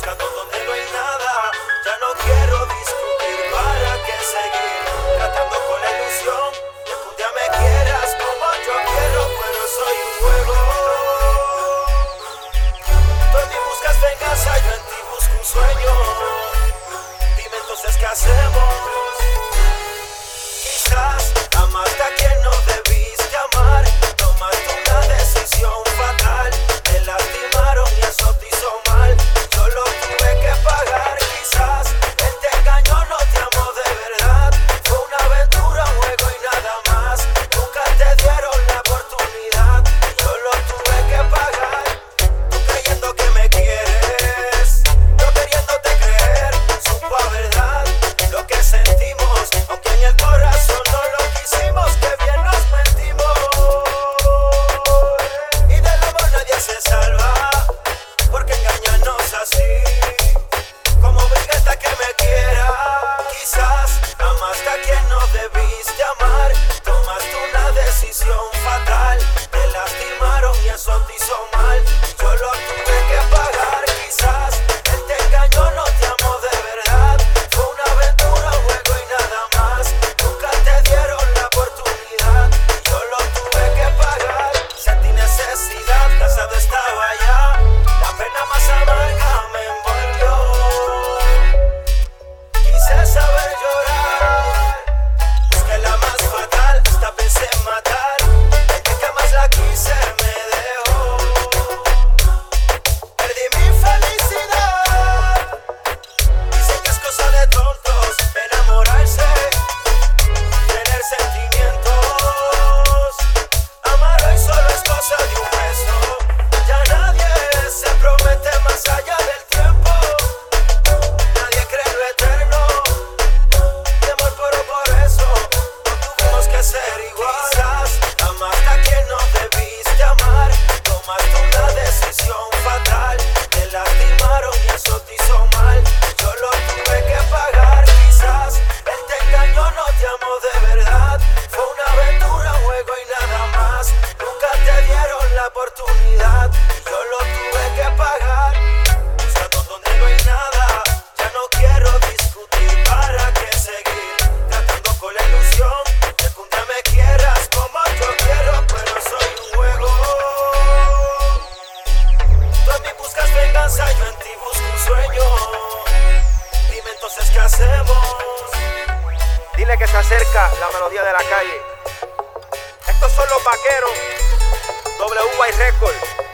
buscando donde no hay nada. Ya no quiero discutir, ¿para qué seguir tratando con la ilusión de que un día me quieras como yo quiero? Pero soy un juego. Tú en mí buscas venganza, yo en ti busco un sueño. Dime entonces qué hacemos. Quizás amaste a quien no debiste amar. Tomaste una decisión fatal. Te lastimaron y eso te hizo mal. Yo lo tuve que pagar. Quizás él te engañó, no te amó de verdad. Fue una aventura, un juego y nada más. Nunca te dieron la oportunidad. Yo lo tuve que pagar. Tú creyendo que me quieres, yo queriéndote creer. Supo a verdad lo que sentimos, aunque en el corazón no lo quisimos. Que bien nos mentimos. Y del amor nadie se salva, porque engañarnos así, como obligaste a que me quiera. Quizás amaste a quien no debiste amar. Tomaste una decisión fatal. Te lastimaron y eso te hizo mal. Yo lo tuve que pagar. Quizás él te engañó, no te amó de verdad. Fue una aventura, un juego y nada más. Nunca te dieron la oportunidad. Yo lo tuve que pagar. Sentí necesidad, cansado estaba ya. La pena más amarga me envolvió. Quise saber llorar, busqué la más fatal, hasta pensé en matar. El día que más la quise me dejó. Perdí mi felicidad. Dicen que es cosa de tontos enamorarse, tener sentimientos. Amar hoy solo es cosa de un beso. Ya nadie se promete más allá del tiempo. Nadie cree en lo eterno. Mi amor, pero por eso no tuvimos que ser igual. Quizás amaste a quien no debiste amar. Tomaste una decisión fatal. Te lastimaron y eso te hizo mal. Yo lo tuve que pagar. Quizás él te engañó, no te amó de verdad. Fue una aventura, un juego y nada más. Nunca te dieron la oportunidad. Y yo lo tuve que pagar. Buscando donde no hay nada. Ya no quiero discutir, ¿para qué seguir tratando con la ilusión de que un día me quieras como yo quiero? Pero soy un juego. Tú en mí buscas venganza, yo en ti busco un sueño. Dime entonces qué hacemos. Dile que se acerca la melodía de la calle. Estos son los vaqueros, WY Records.